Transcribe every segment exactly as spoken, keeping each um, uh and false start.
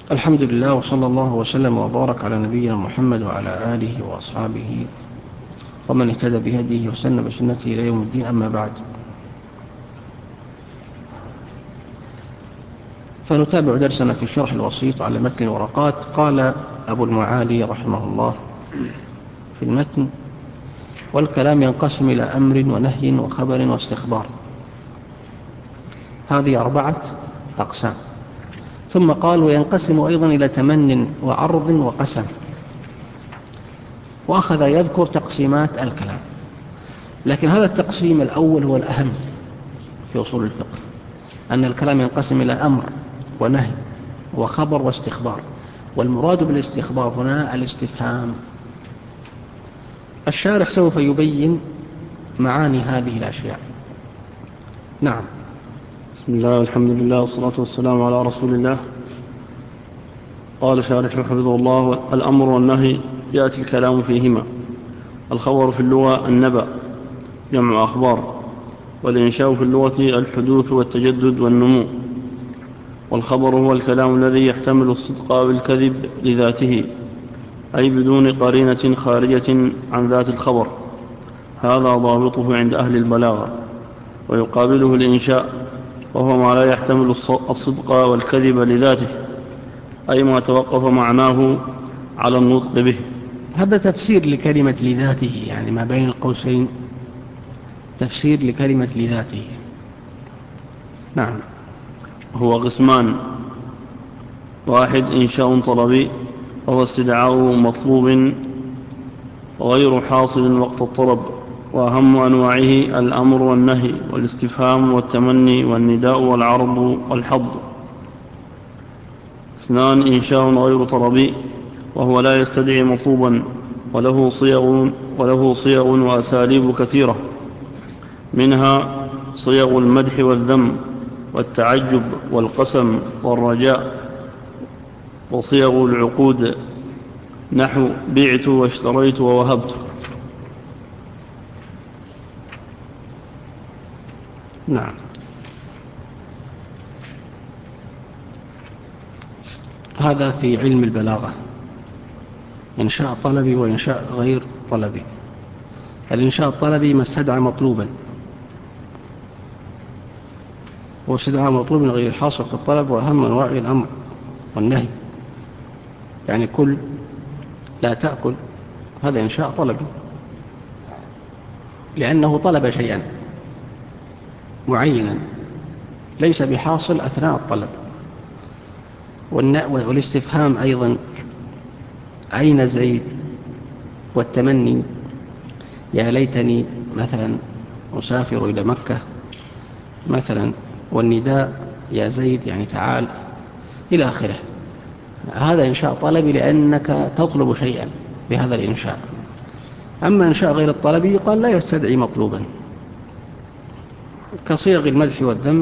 الحمد لله، وصلى الله وسلم وبارك على نبينا محمد وعلى آله وأصحابه ومن اهتدى بهديه وسن بسنته إلى يوم الدين. أما بعد، فنتابع درسنا في الشرح الوسيط على متن الورقات. قال أبو المعالي رحمه الله في المتن: والكلام ينقسم إلى أمر ونهي وخبر واستخبار. هذه أربعة أقسام. ثم قال: وينقسم أيضا إلى تمن وعرض وقسم. وأخذ يذكر تقسيمات الكلام، لكن هذا التقسيم الأول هو الأهم في أصول الفقه، أن الكلام ينقسم إلى أمر ونهي وخبر واستخبار. والمراد بالاستخبار هنا الاستفهام. الشارح سوف يبين معاني هذه الأشياء. نعم. بسم الله والحمد لله والصلاة والسلام على رسول الله. قال شارح حفظه الله: الأمر والنهي يأتي الكلام فيهما. الخبر في اللغة النبأ جمع أخبار، والإنشاء في اللغة الحدوث والتجدد والنمو. والخبر هو الكلام الذي يحتمل الصدق بالكذب لذاته، أي بدون قرينة خارجة عن ذات الخبر. هذا ضابطه عند أهل البلاغة. ويقابله الإنشاء، وهو ما لا يحتمل الصدق والكذب لذاته، أي ما توقف معناه على النطق به. هذا تفسير لكلمة لذاته، يعني ما بين القوسين تفسير لكلمة لذاته. نعم. هو قسمان: واحد إنشاء طلبي، وهو استدعاء مطلوب غير حاصل وقت الطلب، وأهم أنواعه الأمر والنهي والاستفهام والتمني والنداء والعرض والحض. اثنان إنشاء غير طلبي، وهو لا يستدعي مطلوبا، وله صيغ, وله صيغ وأساليب كثيرة، منها صيغ المدح والذم والتعجب والقسم والرجاء، وصيغ العقود نحو بعت واشتريت ووهبت. نعم. هذا في علم البلاغة: إنشاء طلبي وإنشاء غير طلبي. الإنشاء الطلبي ما استدعى مطلوبا، واستدعاء مطلوب غير حاصل في الطلب. وأهم أنواع الأمر والنهي، يعني كل، لا تأكل، هذا إنشاء طلبي لأنه طلب شيئا معينا ليس بحاصل أثناء الطلب. والاستفهام أيضا: أين زيد؟ والتمني: يا ليتني مثلا أسافر إلى مكة مثلا. والنداء: يا زيد، يعني تعال، إلى آخره. هذا إنشاء طلبي لأنك تطلب شيئا بهذا الإنشاء. أما إنشاء غير الطلبي قال لا يستدعي مطلوبا، كصيغ المدح والذم.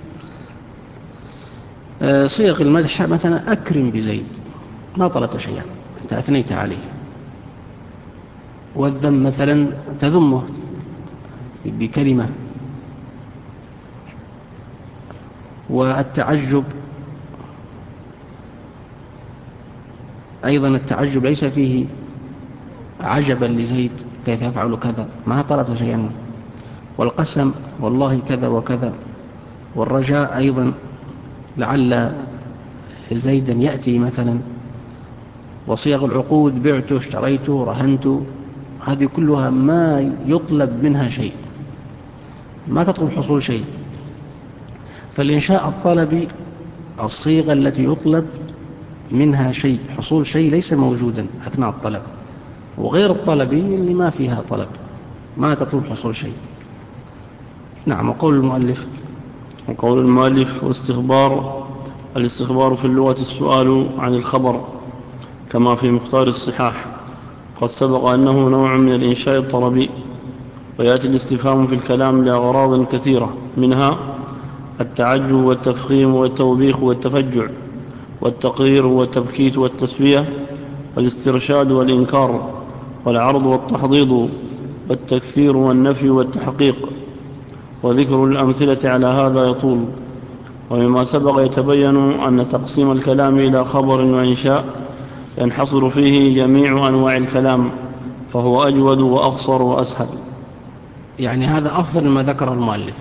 صيغ المدح مثلا: أكرم بزيد، ما طلبت شيئا، أنت أثنيت عليه. والذم مثلا: تذمه بكلمة. والتعجب أيضا: التعجب ليس فيه عجبا لزيد كيف يفعل كذا، ما طلبت شيئا. والقسم: والله كذا وكذا. والرجاء أيضا: لعل زيدا يأتي مثلا. وصيغ العقود: بعت، اشتريت، رهنت. هذه كلها ما يطلب منها شيء، ما تطلب حصول شيء. فالإنشاء الطلبي الصيغة التي يطلب منها شيء، حصول شيء ليس موجودا أثناء الطلب. وغير الطلبي اللي ما فيها طلب، ما تطلب حصول شيء. نعم. وقول المؤلف وقول المؤلف: واستخبار. الاستخبار في اللغة السؤال عن الخبر، كما في مختار الصحاح. قد سبق أنه نوع من الإنشاء الطلبي. ويأتي الاستفهام في الكلام لأغراض كثيرة، منها التعجب والتفخيم والتوبيخ والتفجع، والتقرير والتبكيت والتسوية، والاسترشاد والإنكار، والعرض والتحضيض، والتكثير والنفي والتحقيق. وذكر الأمثلة على هذا يطول، ومما سبق يتبين أن تقسيم الكلام إلى خبر وإنشاء ينحصر فيه جميع أنواع الكلام، فهو أجود وأقصر وأسهل. يعني هذا أفضل ما ذكر المؤلف،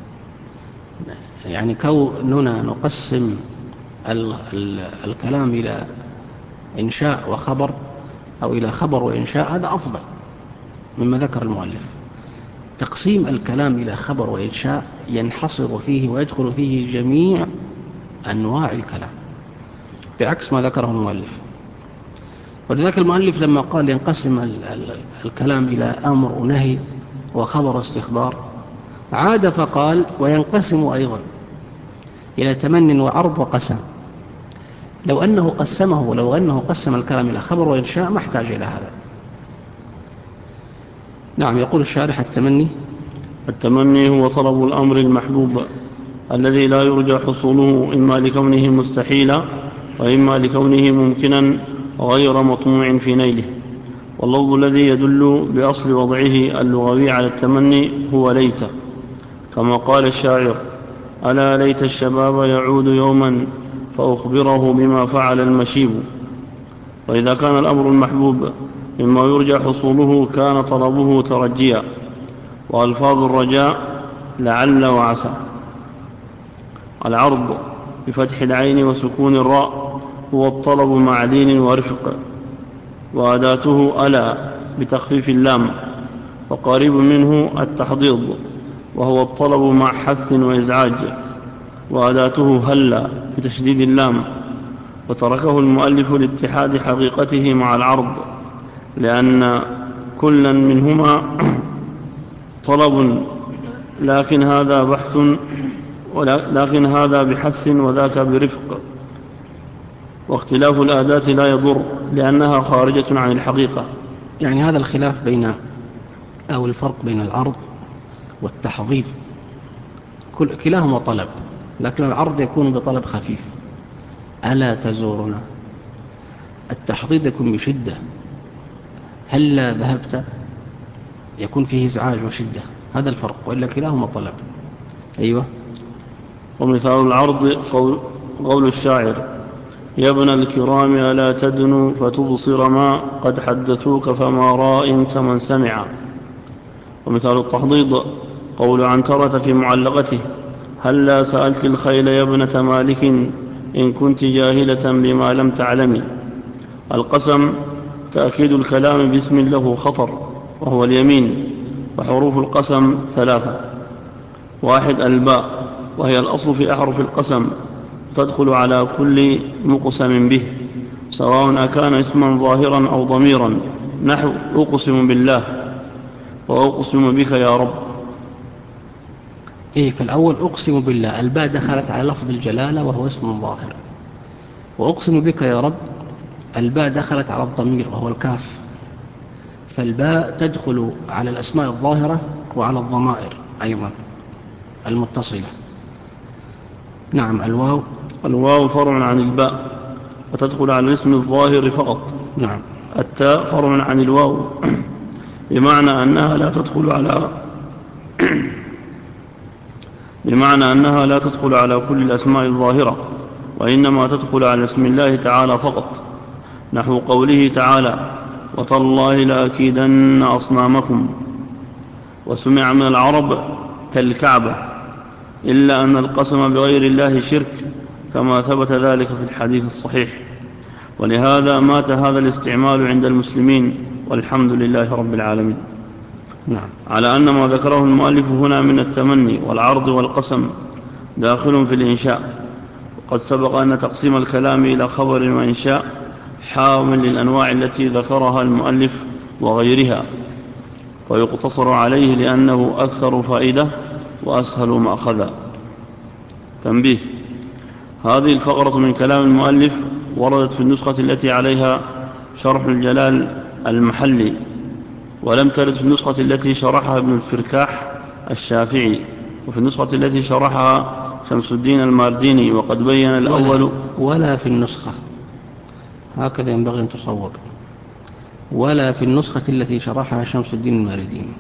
يعني كوننا نقسم ال ال الكلام إلى إنشاء وخبر أو إلى خبر وإنشاء هذا أفضل مما ذكر المؤلف. تقسيم الكلام إلى خبر وإنشاء ينحصر فيه ويدخل فيه جميع أنواع الكلام بعكس ما ذكره المؤلف. ولذلك المؤلف لما قال ينقسم ال ال الكلام إلى أمر ونهي وخبر واستخبار عاد فقال وينقسم أيضا إلى تمن وعرض وقسم. لو أنه قسمه ولو أنه قسم الكلام إلى خبر وإنشاء ما احتاج إلى هذا. نعم. يقول الشارح التمني التمني هو طلب الأمر المحبوب الذي لا يرجى حصوله إما لكونه مستحيلا وإما لكونه ممكنا غير مطموع في نيله. واللفظ الذي يدل بأصل وضعه اللغوي على التمني هو ليت، كما قال الشاعر: ألا ليت الشباب يعود يوما فأخبره بما فعل المشيب. وإذا كان الأمر المحبوب مما يرجى حصوله كان طلبه ترجيا، وألفاظ الرجاء لعل وعسى. العرض بفتح العين وسكون الراء هو الطلب مع لين ورفق، وأداته ألا بتخفيف اللام، وقريب منه التحضيض وهو الطلب مع حث وإزعاج، وأداته هلا بتشديد اللام. وتركه المؤلف لاتحاد حقيقته مع العرض، لأن كلا منهما طلب، لكن هذا بحث لكن هذا بحث وذاك برفق. واختلاف الآدات لا يضر لأنها خارجة عن الحقيقة. يعني هذا الخلاف بين أو الفرق بين العرض والتحضيض، كلاهما طلب، لكن العرض يكون بطلب خفيف: ألا تزورنا. التحضيض يكون بشدة: هلا ذهبت، يكون فيه إزعاج وشدة. هذا الفرق، وإلا كلاهما طلب. أيوة. ومثال العرض قول, قول الشاعر: يا ابن الكرام ألا تدنو فتبصر ما قد حدثوك فما راء كمن سمع. ومثال التحضيض قول عنترة في معلقته: هلا سألت الخيل يا ابنة مالك إن كنت جاهلة بما لم تعلمي. القسم تأكيد الكلام باسم له خطر وهو اليمين، وحروف القسم ثلاثة: واحد الباء، وهي الأصل في أحرف القسم، تدخل على كل مقسم به سواء أكان اسما ظاهرا أو ضميرا، نحو أقسم بالله وأقسم بك يا رب. إيه، في الأول أقسم بالله، الباء دخلت على لفظ الجلالة وهو اسم ظاهر. وأقسم بك يا رب، الباء دخلت على الضمير وهو الكاف. فالباء تدخل على الأسماء الظاهرة وعلى الضمائر أيضا المتصلة. نعم. الواو الواو فرع عن الباء وتدخل على الاسم الظاهر فقط. نعم. التاء فرع عن الواو بمعنى أنها لا تدخل على بمعنى أنها لا تدخل على كل الأسماء الظاهرة، وإنما تدخل على اسم الله تعالى فقط، نحو قوله تعالى: وتالله لأكيدن أصنامكم. وسمع من العرب كالكعبة، إلا أن القسم بغير الله شرك، كما ثبت ذلك في الحديث الصحيح. ولهذا مات هذا الاستعمال عند المسلمين، والحمد لله رب العالمين. نعم. على أن ما ذكره المؤلف هنا من التمني والعرض والقسم داخل في الإنشاء. وقد سبق أن تقسيم الكلام إلى خبر وإنشاء حامل للأنواع التي ذكرها المؤلف وغيرها، ويقتصر عليه لأنه أكثر فائدة وأسهل مأخذا. تنبيه: هذه الفقرة من كلام المؤلف وردت في النسخة التي عليها شرح الجلال المحلي، ولم ترد في النسخة التي شرحها ابن الفركاح الشافعي، وفي النسخة التي شرحها شمس الدين المارديني. وقد بين الأول ولا, ولا في النسخة، هكذا ينبغي أن تصور، ولا في النسخة التي شرحها شمس الدين المارديني.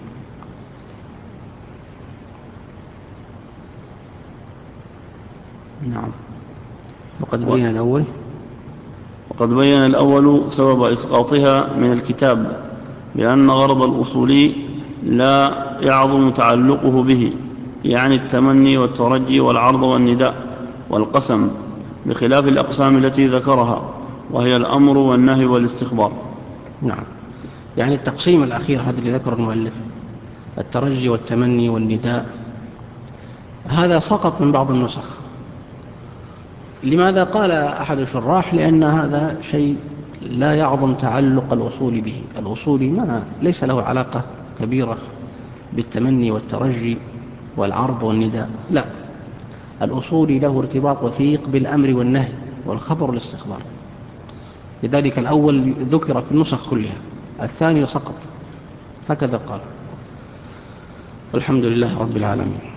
نعم. وقد بين الأول وقد بين الأول سبب إسقاطها من الكتاب بأن غرض الأصولي لا يعظم تعلقه به، يعني التمني والترجي والعرض والنداء والقسم، بخلاف الأقسام التي ذكرها وهي الأمر والنهي والاستخبار. نعم، يعني التقسيم الأخير هذا اللي ذكر المؤلف، الترجي والتمني والنداء، هذا سقط من بعض النسخ. لماذا؟ قال أحد الشراح لأن هذا شيء لا يعظم تعلق الأصول به. الأصول ما ليس له علاقة كبيرة بالتمني والترجي والعرض والنداء، لا، الأصول له ارتباط وثيق بالأمر والنهي والخبر والاستخبار. لذلك الأول ذكر في النسخ كلها، الثاني سقط، هكذا قال. والحمد لله رب العالمين.